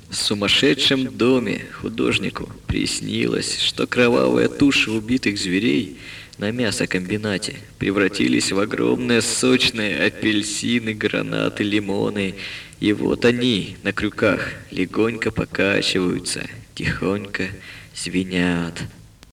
В сумасшедшем доме художнику приснилось, что кровавые туши убитых зверей на мясокомбинате превратились в огромные сочные апельсины, гранаты, лимоны. И вот они на крюках легонько покачиваются, тихонько звенят.